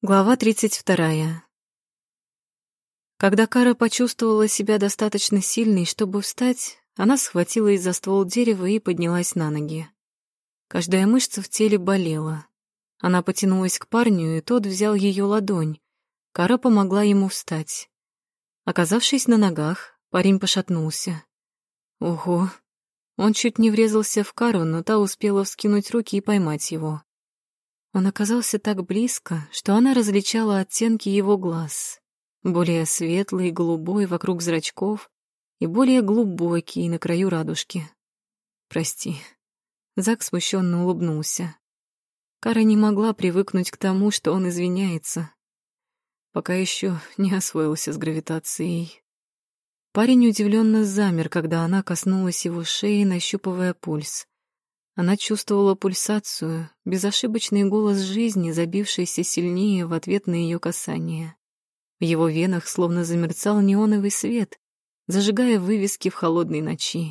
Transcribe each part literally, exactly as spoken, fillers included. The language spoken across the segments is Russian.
Глава тридцать вторая. Когда Кара почувствовала себя достаточно сильной, чтобы встать, она схватилась за ствол дерева и поднялась на ноги. Каждая мышца в теле болела. Она потянулась к парню, и тот взял ее ладонь. Кара помогла ему встать. Оказавшись на ногах, парень пошатнулся. Ого! Он чуть не врезался в Кару, но та успела вскинуть руки и поймать его. Он оказался так близко, что она различала оттенки его глаз. Более светлый, голубой вокруг зрачков и более глубокий на краю радужки. «Прости». Зак смущенно улыбнулся. Кара не могла привыкнуть к тому, что он извиняется. Пока еще не освоился с гравитацией. Парень удивленно замер, когда она коснулась его шеи, нащупывая пульс. Она чувствовала пульсацию, безошибочный голос жизни, забившийся сильнее в ответ на ее касание. В его венах словно замерцал неоновый свет, зажигая вывески в холодной ночи.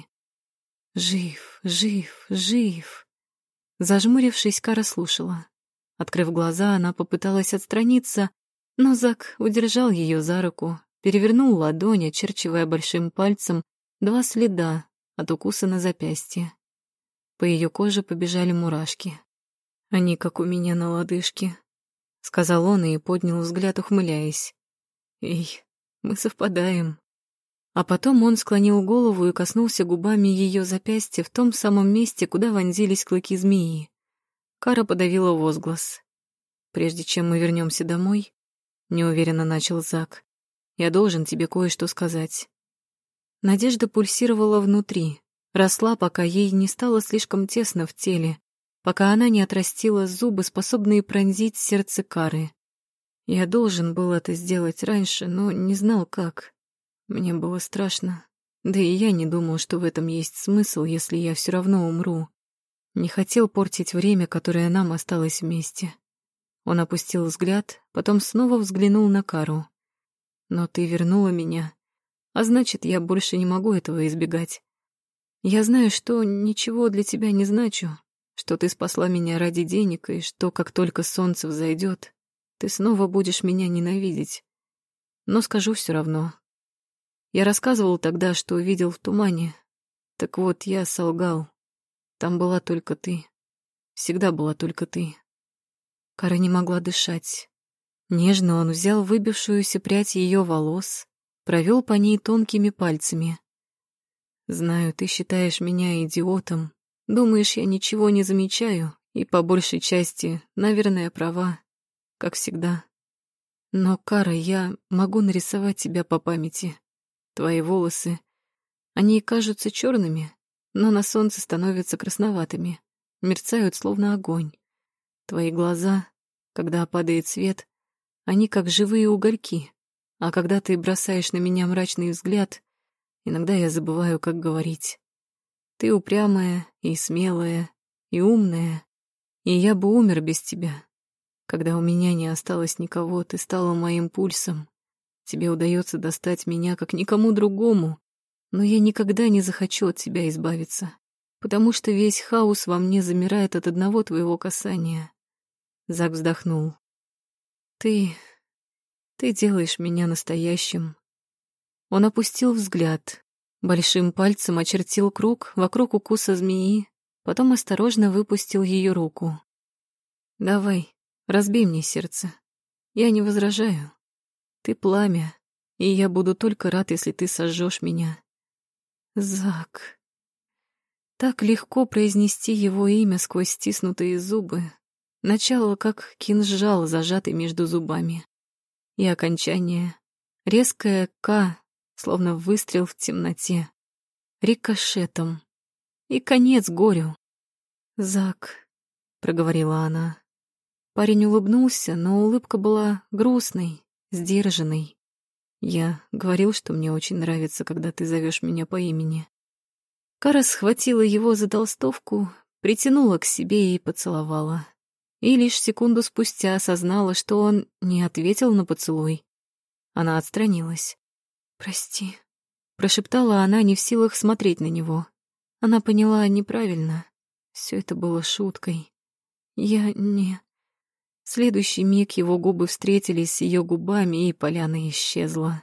«Жив, жив, жив!» Зажмурившись, Кара слушала. Открыв глаза, она попыталась отстраниться, но Зак удержал ее за руку, перевернул ладонь, очерчивая большим пальцем два следа от укуса на запястье. По ее коже побежали мурашки. «Они как у меня на лодыжке», — сказал он и поднял взгляд, ухмыляясь. «Эй, мы совпадаем». А потом он склонил голову и коснулся губами ее запястья в том самом месте, куда вонзились клыки змеи. Кара подавила возглас. «Прежде чем мы вернемся домой», — неуверенно начал Зак, — «я должен тебе кое-что сказать». Надежда пульсировала внутри. Росла, пока ей не стало слишком тесно в теле, пока она не отрастила зубы, способные пронзить сердце Кары. Я должен был это сделать раньше, но не знал, как. Мне было страшно. Да и я не думал, что в этом есть смысл, если я все равно умру. Не хотел портить время, которое нам осталось вместе. Он опустил взгляд, потом снова взглянул на Кару. «Но ты вернула меня, а значит, я больше не могу этого избегать. Я знаю, что ничего для тебя не значу, что ты спасла меня ради денег, и что, как только солнце взойдет, ты снова будешь меня ненавидеть. Но скажу все равно. Я рассказывал тогда, что видел в тумане. Так вот, я солгал. Там была только ты. Всегда была только ты». Кара не могла дышать. Нежно он взял выбившуюся прядь ее волос, провел по ней тонкими пальцами. «Знаю, ты считаешь меня идиотом. Думаешь, я ничего не замечаю, и по большей части, наверное, права, как всегда. Но, Кара, я могу нарисовать тебя по памяти. Твои волосы, они кажутся черными, но на солнце становятся красноватыми, мерцают словно огонь. Твои глаза, когда падает свет, они как живые угольки, а когда ты бросаешь на меня мрачный взгляд, иногда я забываю, как говорить. Ты упрямая и смелая, и умная, и я бы умер без тебя. Когда у меня не осталось никого, ты стала моим пульсом. Тебе удается достать меня, как никому другому, но я никогда не захочу от тебя избавиться, потому что весь хаос во мне замирает от одного твоего касания». Зак вздохнул. «Ты... ты делаешь меня настоящим». Он опустил взгляд, большим пальцем очертил круг вокруг укуса змеи, потом осторожно выпустил ее руку. «Давай, разбей мне сердце. Я не возражаю. Ты пламя, и я буду только рад, если ты сожжешь меня». Зак. Так легко произнести его имя сквозь стиснутые зубы. Начало как кинжал, зажатый между зубами. И окончание. Резкое «К», словно выстрел в темноте. Рикошетом. И конец горю. «Зак», — проговорила она. Парень улыбнулся, но улыбка была грустной, сдержанной. «Я говорил, что мне очень нравится, когда ты зовешь меня по имени». Кара схватила его за толстовку, притянула к себе и поцеловала. И лишь секунду спустя осознала, что он не ответил на поцелуй. Она отстранилась. «Прости», — прошептала она, не в силах смотреть на него. Она поняла неправильно. Все это было шуткой. «Я не... В следующий миг его губы встретились с ее губами, и поляна исчезла.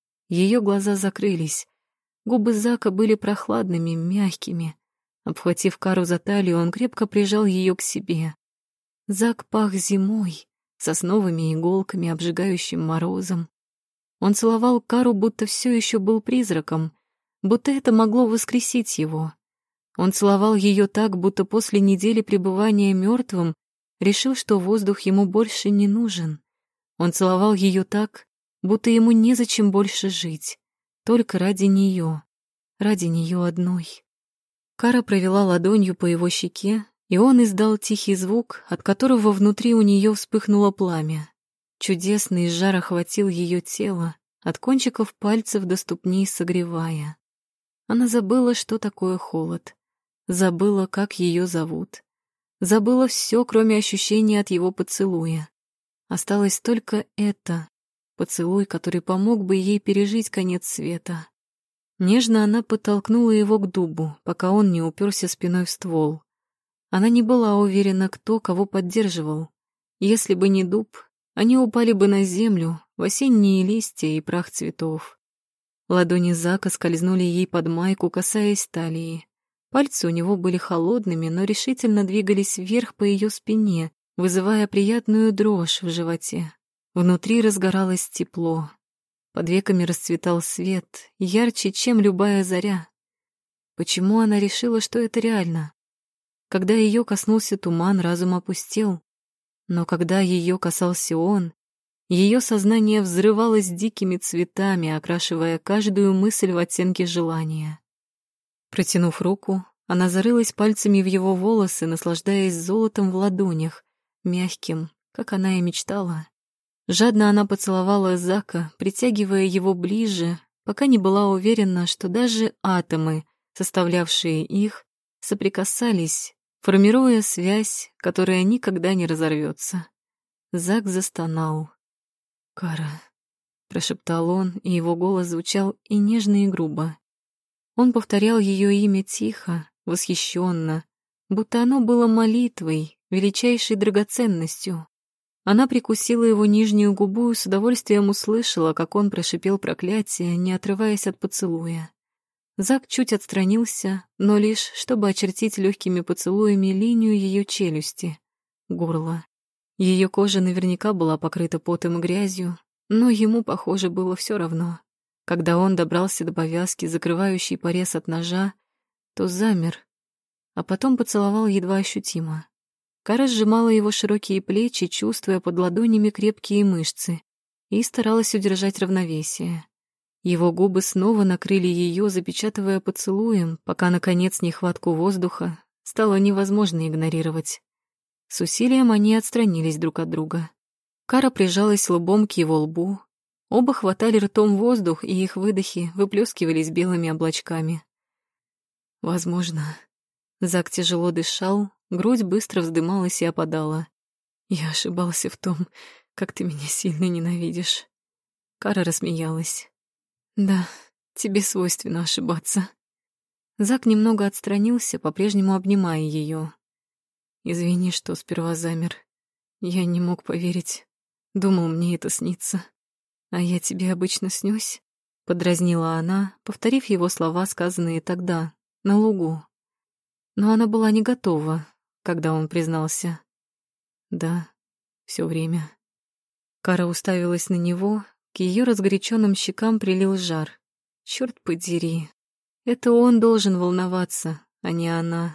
Ее глаза закрылись. Губы Зака были прохладными, мягкими. Обхватив Кару за талию, он крепко прижал ее к себе. Зак пах зимой, сосновыми иголками, обжигающим морозом. Он целовал Кару, будто все еще был призраком, будто это могло воскресить его. Он целовал ее так, будто после недели пребывания мертвым решил, что воздух ему больше не нужен. Он целовал ее так, будто ему незачем больше жить, только ради нее, ради нее одной. Кара провела ладонью по его щеке, и он издал тихий звук, от которого внутри у нее вспыхнуло пламя. Чудесный жар охватил ее тело, от кончиков пальцев до ступней согревая. Она забыла, что такое холод, забыла, как ее зовут, забыла все, кроме ощущения от его поцелуя. Осталось только это, поцелуй, который помог бы ей пережить конец света. Нежно она подтолкнула его к дубу, пока он не уперся спиной в ствол. Она не была уверена, кто кого поддерживал. Если бы не дуб, они упали бы на землю, в осенние листья и прах цветов. Ладони Зака скользнули ей под майку, касаясь талии. Пальцы у него были холодными, но решительно двигались вверх по ее спине, вызывая приятную дрожь в животе. Внутри разгоралось тепло. Под веками расцветал свет, ярче, чем любая заря. Почему она решила, что это реально? Когда ее коснулся туман, разум опустел. Но когда ее касался он, ее сознание взрывалось дикими цветами, окрашивая каждую мысль в оттенки желания. Протянув руку, она зарылась пальцами в его волосы, наслаждаясь золотом в ладонях, мягким, как она и мечтала. Жадно она поцеловала Зака, притягивая его ближе, пока не была уверена, что даже атомы, составлявшие их, соприкасались, формируя связь, которая никогда не разорвется. Зак застонал. «Кара», — прошептал он, и его голос звучал и нежно, и грубо. Он повторял ее имя тихо, восхищенно, будто оно было молитвой, величайшей драгоценностью. Она прикусила его нижнюю губу и с удовольствием услышала, как он прошипел проклятие, не отрываясь от поцелуя. Зак чуть отстранился, но лишь, чтобы очертить легкими поцелуями линию ее челюсти, горло. Ее кожа наверняка была покрыта потом и грязью, но ему, похоже, было все равно. Когда он добрался до повязки, закрывающей порез от ножа, то замер, а потом поцеловал едва ощутимо. Кара сжимала его широкие плечи, чувствуя под ладонями крепкие мышцы, и старалась удержать равновесие. Его губы снова накрыли ее, запечатывая поцелуем, пока, наконец, нехватку воздуха стало невозможно игнорировать. С усилием они отстранились друг от друга. Кара прижалась лбом к его лбу. Оба хватали ртом воздух, и их выдохи выплескивались белыми облачками. Возможно. Зак тяжело дышал, грудь быстро вздымалась и опадала. Я ошибался в том, как ты меня сильно ненавидишь. Кара рассмеялась. Да, тебе свойственно ошибаться. Зак немного отстранился, по-прежнему обнимая ее. Извини, что сперва замер. Я не мог поверить. Думал, мне это снится. А я тебе обычно снюсь? Подразнила она, повторив его слова, сказанные тогда, на лугу. Но она была не готова, когда он признался. Да, все время. Кара уставилась на него, к ее разгоряченным щекам прилил жар. Черт подери, это он должен волноваться, а не она.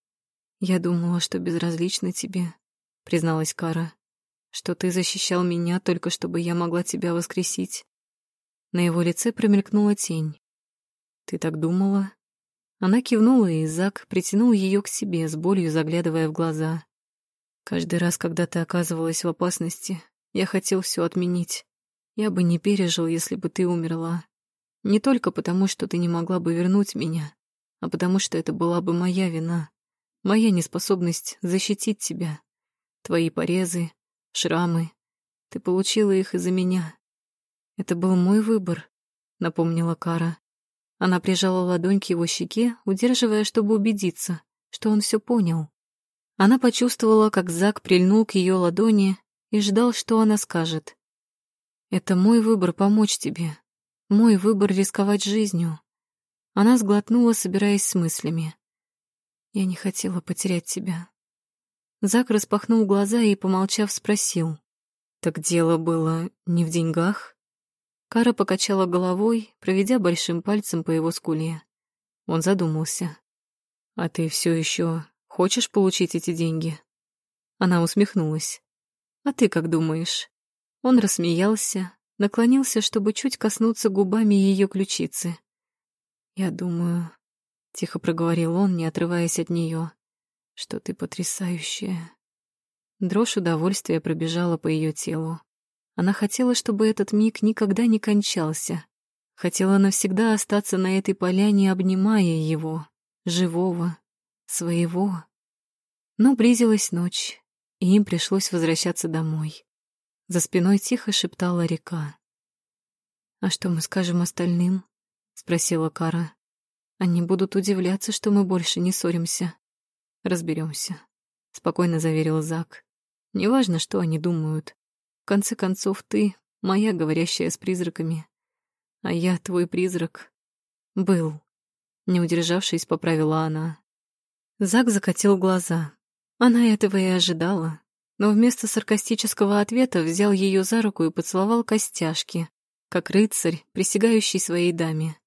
Я думала, что безразлична тебе, призналась Кара, что ты защищал меня только чтобы я могла тебя воскресить. На его лице промелькнула тень. Ты так думала? Она кивнула, и Зак притянул ее к себе, с болью заглядывая в глаза. Каждый раз, когда ты оказывалась в опасности, я хотел все отменить. Я бы не пережил, если бы ты умерла. Не только потому, что ты не могла бы вернуть меня, а потому что это была бы моя вина, моя неспособность защитить тебя. Твои порезы, шрамы. Ты получила их из-за меня. Это был мой выбор, напомнила Кара. Она прижала ладонь к его щеке, удерживая, чтобы убедиться, что он все понял. Она почувствовала, как Зак прильнул к ее ладони, и ждал, что она скажет. «Это мой выбор помочь тебе, мой выбор рисковать жизнью». Она сглотнула, собираясь с мыслями. «Я не хотела потерять тебя». Зак распахнул глаза и, помолчав, спросил. «Так дело было не в деньгах?» Кара покачала головой, проведя большим пальцем по его скуле. Он задумался. «А ты все еще хочешь получить эти деньги?» Она усмехнулась. «А ты как думаешь?» Он рассмеялся, наклонился, чтобы чуть коснуться губами ее ключицы. «Я думаю», — тихо проговорил он, не отрываясь от нее, «что ты потрясающая». Дрожь удовольствия пробежала по ее телу. Она хотела, чтобы этот миг никогда не кончался. Хотела навсегда остаться на этой поляне, обнимая его, живого, своего. Но близилась ночь, и им пришлось возвращаться домой. За спиной тихо шептала река. «А что мы скажем остальным?» — спросила Кара. «Они будут удивляться, что мы больше не ссоримся». «Разберемся», — спокойно заверил Зак. «Неважно, что они думают. В конце концов, ты — моя, говорящая с призраками. А я твой призрак. Был». Не удержавшись, поправила она. Зак закатил глаза. Она этого и ожидала, но вместо саркастического ответа взял ее за руку и поцеловал костяшки, как рыцарь, присягающий своей даме.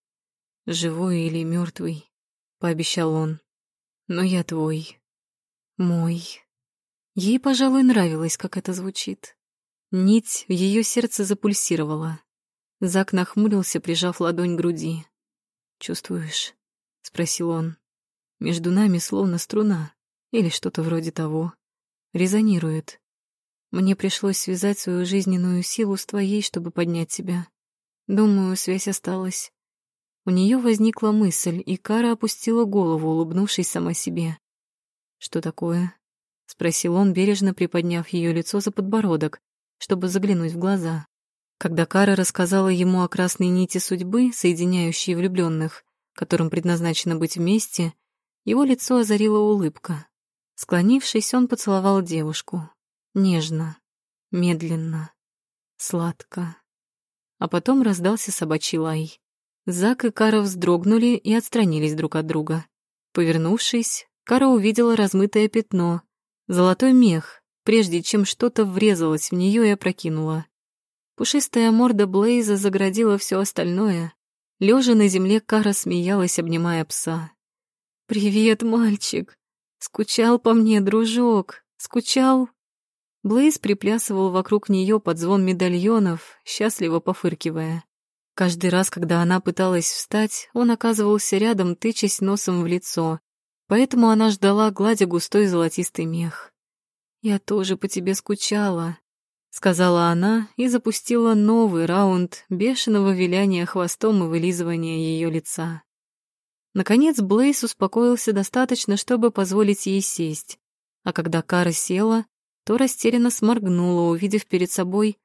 «Живой или мертвый», — пообещал он, — «но я твой, мой». Ей, пожалуй, нравилось, как это звучит. Нить в ее сердце запульсировала. Зак нахмурился, прижав ладонь к груди. «Чувствуешь?» — спросил он. «Между нами словно струна, или что-то вроде того. Резонирует. Мне пришлось связать свою жизненную силу с твоей, чтобы поднять тебя. Думаю, связь осталась». У нее возникла мысль, и Кара опустила голову, улыбнувшись сама себе. «Что такое?» — спросил он, бережно приподняв ее лицо за подбородок, чтобы заглянуть в глаза. Когда Кара рассказала ему о красной нити судьбы, соединяющей влюбленных, которым предназначено быть вместе, его лицо озарила улыбка. Склонившись, он поцеловал девушку. Нежно, медленно, сладко. А потом раздался собачий лай. Зак и Кара вздрогнули и отстранились друг от друга. Повернувшись, Кара увидела размытое пятно, золотой мех, прежде чем что-то врезалось в нее и опрокинуло. Пушистая морда Блейза заградила все остальное. Лежа на земле, Кара смеялась, обнимая пса. «Привет, мальчик! Скучал по мне, дружок! Скучал?» Блейз приплясывал вокруг нее под звон медальонов, счастливо пофыркивая. Каждый раз, когда она пыталась встать, он оказывался рядом, тычась носом в лицо, поэтому она ждала, гладя густой золотистый мех. «Я тоже по тебе скучала», — сказала она и запустила новый раунд бешеного виляния хвостом и вылизывания ее лица. Наконец Блейз успокоился достаточно, чтобы позволить ей сесть, а когда Кара села, то растерянно сморгнула, увидев перед собой: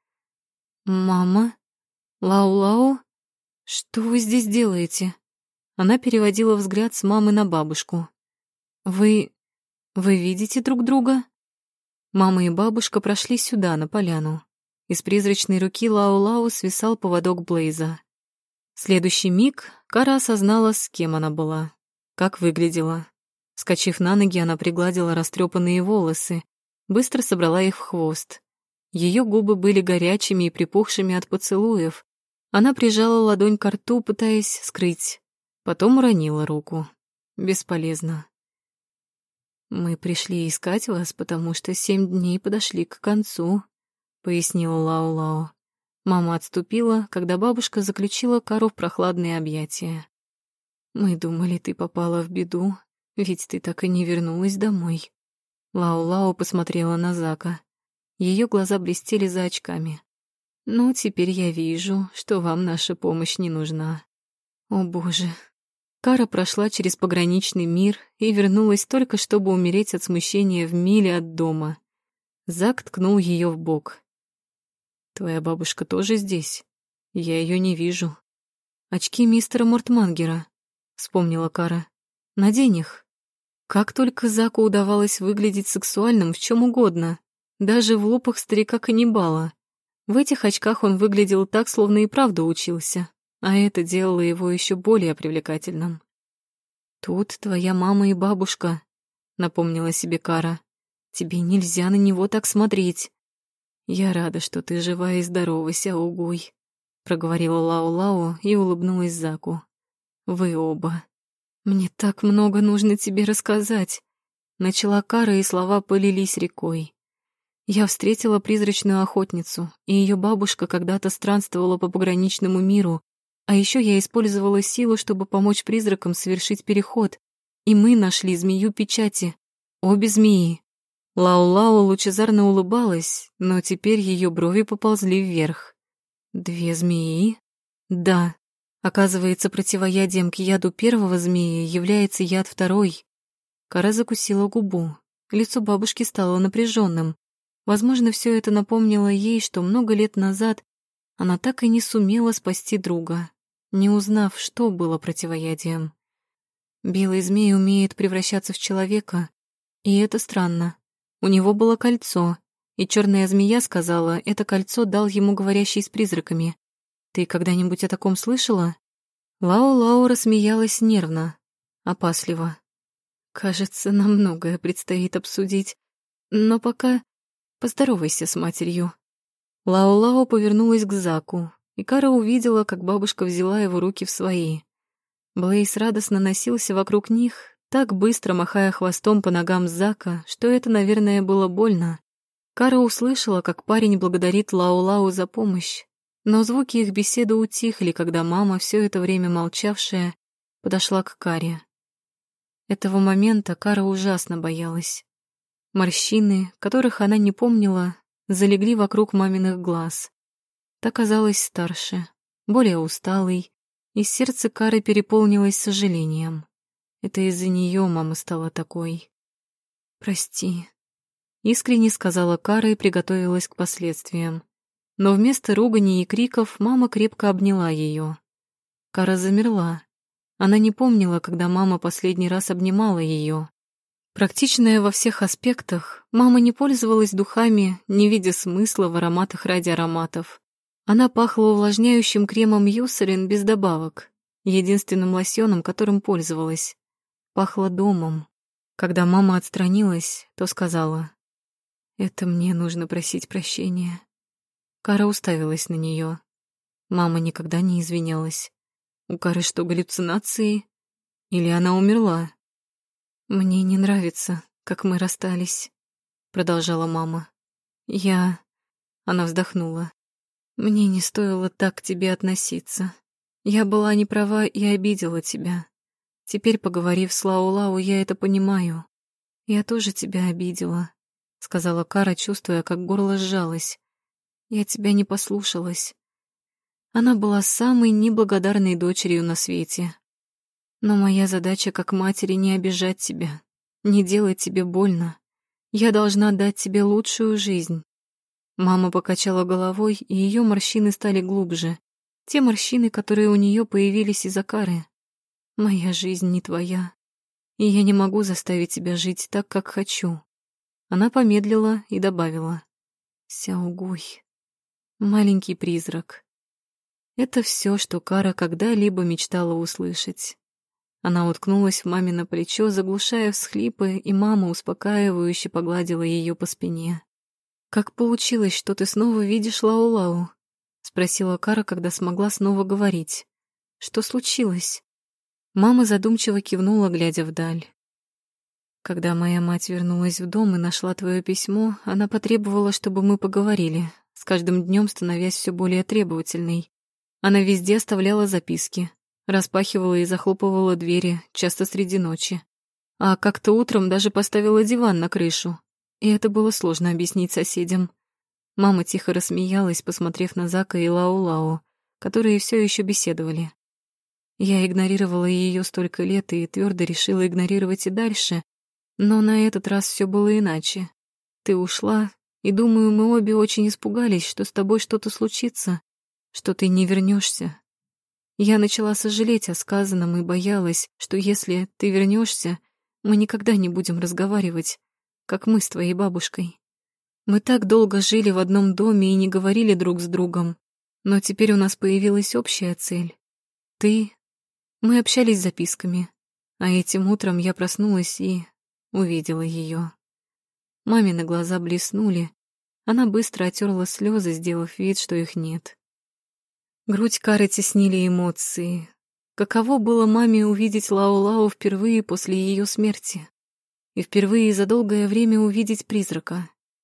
«Мама? Лау-Лау? Что вы здесь делаете?» Она переводила взгляд с мамы на бабушку. «Вы... вы видите друг друга?» Мама и бабушка прошли сюда, на поляну. Из призрачной руки Лау-Лау свисал поводок Блейза. В следующий миг Кара осознала, с кем она была, как выглядела. Вскочив на ноги, она пригладила растрепанные волосы, быстро собрала их в хвост. Ее губы были горячими и припухшими от поцелуев. Она прижала ладонь к рту, пытаясь скрыть. Потом уронила руку. Бесполезно. «Мы пришли искать вас, потому что семь дней подошли к концу», — пояснила Лау-Лау. Мама отступила, когда бабушка заключила Кару в прохладные объятия. «Мы думали, ты попала в беду, ведь ты так и не вернулась домой». Лау-Лау посмотрела на Зака. Ее глаза блестели за очками. «Ну, теперь я вижу, что вам наша помощь не нужна». «О, Боже!» Кара прошла через пограничный мир и вернулась только, чтобы умереть от смущения в миле от дома. Зак ткнул ее в бок. «Твоя бабушка тоже здесь? Я ее не вижу». «Очки мистера Мортмангера», — вспомнила Кара. «Надень их». Как только Заку удавалось выглядеть сексуальным в чем угодно, даже в лупах старика-каннибала. В этих очках он выглядел так, словно и правда учился, а это делало его еще более привлекательным. «Тут твоя мама и бабушка», — напомнила себе Кара. «Тебе нельзя на него так смотреть». «Я рада, что ты жива и здорова, Сяогуй», — проговорила Лао-Лао и улыбнулась Заку. «Вы оба. Мне так много нужно тебе рассказать», — начала Кара, и слова полились рекой. «Я встретила призрачную охотницу, и ее бабушка когда-то странствовала по пограничному миру, а еще я использовала силу, чтобы помочь призракам совершить переход, и мы нашли змею печати, обе змеи». Лао-Лао лучезарно улыбалась, но теперь ее брови поползли вверх. «Две змеи?» «Да. Оказывается, противоядием к яду первого змеи является яд второй». Кара закусила губу. Лицо бабушки стало напряженным. Возможно, все это напомнило ей, что много лет назад она так и не сумела спасти друга, не узнав, что было противоядием. Белый змей умеет превращаться в человека, и это странно. У него было кольцо, и черная змея сказала, это кольцо дал ему говорящий с призраками. Ты когда-нибудь о таком слышала? Лао-Лао рассмеялась нервно, опасливо. Кажется, нам многое предстоит обсудить, но пока поздоровайся с матерью. Лао-Лао повернулась к Заку, и Кара увидела, как бабушка взяла его руки в свои. Блейз радостно носился вокруг них, так быстро махая хвостом по ногам Зака, что это, наверное, было больно. Кара услышала, как парень благодарит Лао-Лао за помощь, но звуки их беседы утихли, когда мама, все это время молчавшая, подошла к Каре. Этого момента Кара ужасно боялась. Морщины, которых она не помнила, залегли вокруг маминых глаз. Та казалась старше, более усталой, и сердце Кары переполнилось сожалением. Это из-за нее мама стала такой. «Прости», — искренне сказала Кара и приготовилась к последствиям. Но вместо ругани и криков мама крепко обняла ее. Кара замерла. Она не помнила, когда мама последний раз обнимала ее. Практичная во всех аспектах, мама не пользовалась духами, не видя смысла в ароматах ради ароматов. Она пахла увлажняющим кремом Юсарин без добавок, единственным лосьоном, которым пользовалась. Пахла домом. Когда мама отстранилась, то сказала: «Это мне нужно просить прощения». Кара уставилась на нее. Мама никогда не извинялась. У Кары что, галлюцинации? Или она умерла? «Мне не нравится, как мы расстались», — продолжала мама. «Я...» — она вздохнула. «Мне не стоило так к тебе относиться. Я была не права и обидела тебя. Теперь, поговорив с Лао-Лао, я это понимаю. Я тоже тебя обидела», — сказала Кара, чувствуя, как горло сжалось. «Я тебя не послушалась». Она была самой неблагодарной дочерью на свете. Но моя задача как матери не обижать тебя, не делать тебе больно. Я должна дать тебе лучшую жизнь. Мама покачала головой, и ее морщины стали глубже. Те морщины, которые у нее появились из-за Кары. Моя жизнь не твоя, и я не могу заставить тебя жить так, как хочу. Она помедлила и добавила: «Сяогуй, маленький призрак». Это все, что Кара когда-либо мечтала услышать. Она уткнулась в мамино плечо, заглушая всхлипы, и мама успокаивающе погладила ее по спине. «Как получилось, что ты снова видишь Лао-Лао?» — спросила Кара, когда смогла снова говорить. «Что случилось?» Мама задумчиво кивнула, глядя вдаль. «Когда моя мать вернулась в дом и нашла твое письмо, она потребовала, чтобы мы поговорили, с каждым днем становясь все более требовательной. Она везде оставляла записки, распахивала и захлопывала двери, часто среди ночи. А как-то утром даже поставила диван на крышу, и это было сложно объяснить соседям. Мама тихо рассмеялась, посмотрев на Зака и Лао-Лао, которые все еще беседовали. Я игнорировала ее столько лет и твердо решила игнорировать и дальше, но на этот раз все было иначе. Ты ушла, и, думаю, мы обе очень испугались, что с тобой что-то случится, что ты не вернешься. Я начала сожалеть о сказанном и боялась, что если ты вернешься, мы никогда не будем разговаривать, как мы с твоей бабушкой. Мы так долго жили в одном доме и не говорили друг с другом, но теперь у нас появилась общая цель. Ты... Мы общались записками, а этим утром я проснулась и увидела ее. Мамины глаза блеснули, она быстро отерла слезы, сделав вид, что их нет. Грудь Кары теснили эмоции. Каково было маме увидеть Лао-Лао впервые после ее смерти? И впервые за долгое время увидеть призрака.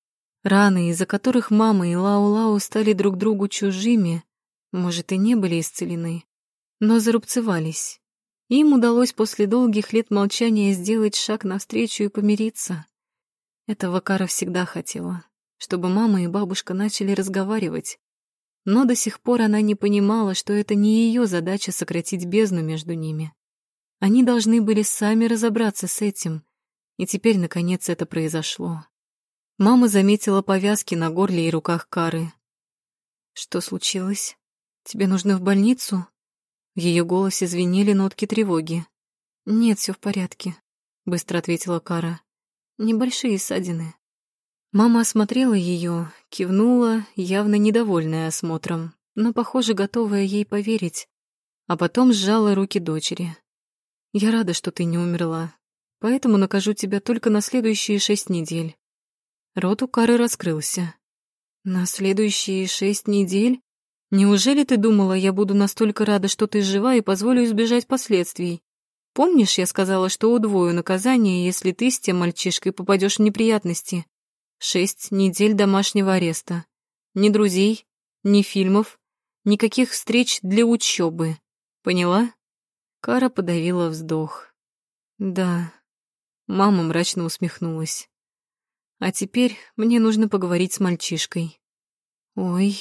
Раны, из-за которых мама и Лао-Лао стали друг другу чужими, может, и не были исцелены, но зарубцевались. Им удалось после долгих лет молчания сделать шаг навстречу и помириться. Этого Кара всегда хотела, чтобы мама и бабушка начали разговаривать. Но до сих пор она не понимала, что это не ее задача сократить бездну между ними. Они должны были сами разобраться с этим, и теперь, наконец, это произошло. Мама заметила повязки на горле и руках Кары. «Что случилось? Тебе нужно в больницу?» В ее голосе звенели нотки тревоги. «Нет, все в порядке», — быстро ответила Кара. «Небольшие ссадины». Мама осмотрела ее, кивнула, явно недовольная осмотром, но, похоже, готовая ей поверить, а потом сжала руки дочери. «Я рада, что ты не умерла, поэтому накажу тебя только на следующие шесть недель». Рот у Кары раскрылся. «На следующие шесть недель? Неужели ты думала, я буду настолько рада, что ты жива, и позволю избежать последствий? Помнишь, я сказала, что удвою наказание, если ты с тем мальчишкой попадешь в неприятности? Шесть недель домашнего ареста. Ни друзей, ни фильмов, никаких встреч для учебы. Поняла?» Кара подавила вздох. «Да». Мама мрачно усмехнулась. «А теперь мне нужно поговорить с мальчишкой». «Ой...»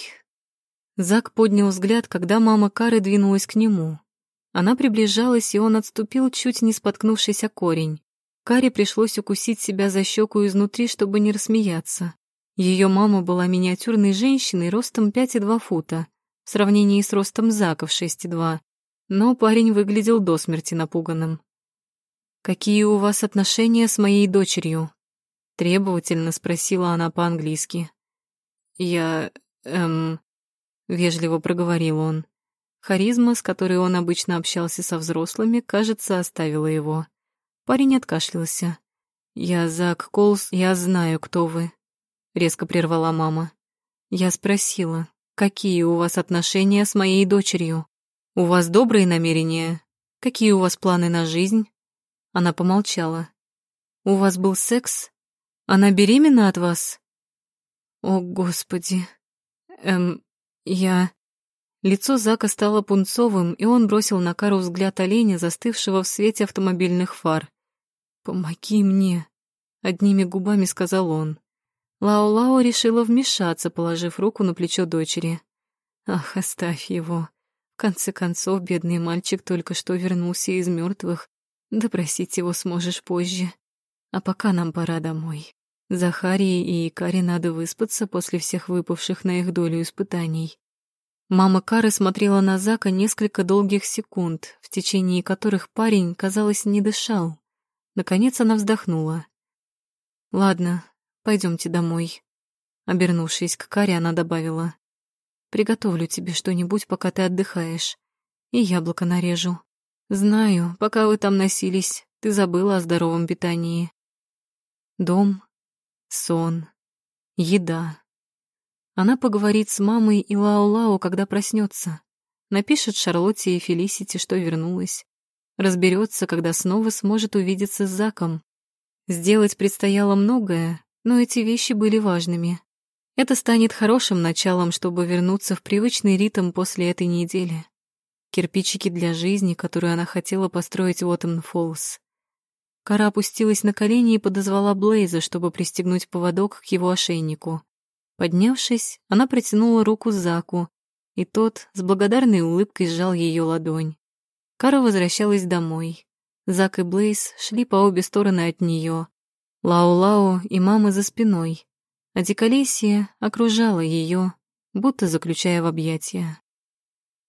Зак поднял взгляд, когда мама Кары двинулась к нему. Она приближалась, и он отступил, чуть не споткнувшись о корень. Каре пришлось укусить себя за щеку изнутри, чтобы не рассмеяться. Ее мама была миниатюрной женщиной ростом пять и два фута, в сравнении с ростом Зака в шесть и два, но парень выглядел до смерти напуганным. «Какие у вас отношения с моей дочерью?» — требовательно спросила она по-английски. «Я... эм...» — вежливо проговорил он. Харизма, с которой он обычно общался со взрослыми, кажется, оставила его. Парень откашлялся. «Я Зак Колс, я знаю, кто вы», — резко прервала мама. «Я спросила, какие у вас отношения с моей дочерью? У вас добрые намерения? Какие у вас планы на жизнь?» Она помолчала. «У вас был секс? Она беременна от вас?» «О, Господи! Эм, я...» Лицо Зака стало пунцовым, и он бросил на Кару взгляд оленя, застывшего в свете автомобильных фар. «Помоги мне», — одними губами сказал он. Лао-Лао решила вмешаться, положив руку на плечо дочери. «Ах, оставь его. В конце концов, бедный мальчик только что вернулся из мертвых. Допросить его сможешь позже. А пока нам пора домой. Захарии и Каре надо выспаться после всех выпавших на их долю испытаний». Мама Кары смотрела на Зака несколько долгих секунд, в течение которых парень, казалось, не дышал. Наконец она вздохнула. «Ладно, пойдемте домой». Обернувшись к Каре, она добавила. «Приготовлю тебе что-нибудь, пока ты отдыхаешь. И яблоко нарежу. Знаю, пока вы там носились, ты забыла о здоровом питании». Дом, сон, еда. Она поговорит с мамой и Лао-Лао, когда проснется. Напишет Шарлотте и Фелисити, что вернулась. Разберется, когда снова сможет увидеться с Заком. Сделать предстояло многое, но эти вещи были важными. Это станет хорошим началом, чтобы вернуться в привычный ритм после этой недели. Кирпичики для жизни, которую она хотела построить в Уоттен-Фоллс. Кара опустилась на колени и подозвала Блейза, чтобы пристегнуть поводок к его ошейнику. Поднявшись, она протянула руку Заку, и тот с благодарной улыбкой сжал ее ладонь. Кара возвращалась домой. Зак и Блейз шли по обе стороны от нее. Лао-Лао и мама за спиной, а Диколесье окружала ее, будто заключая в объятия.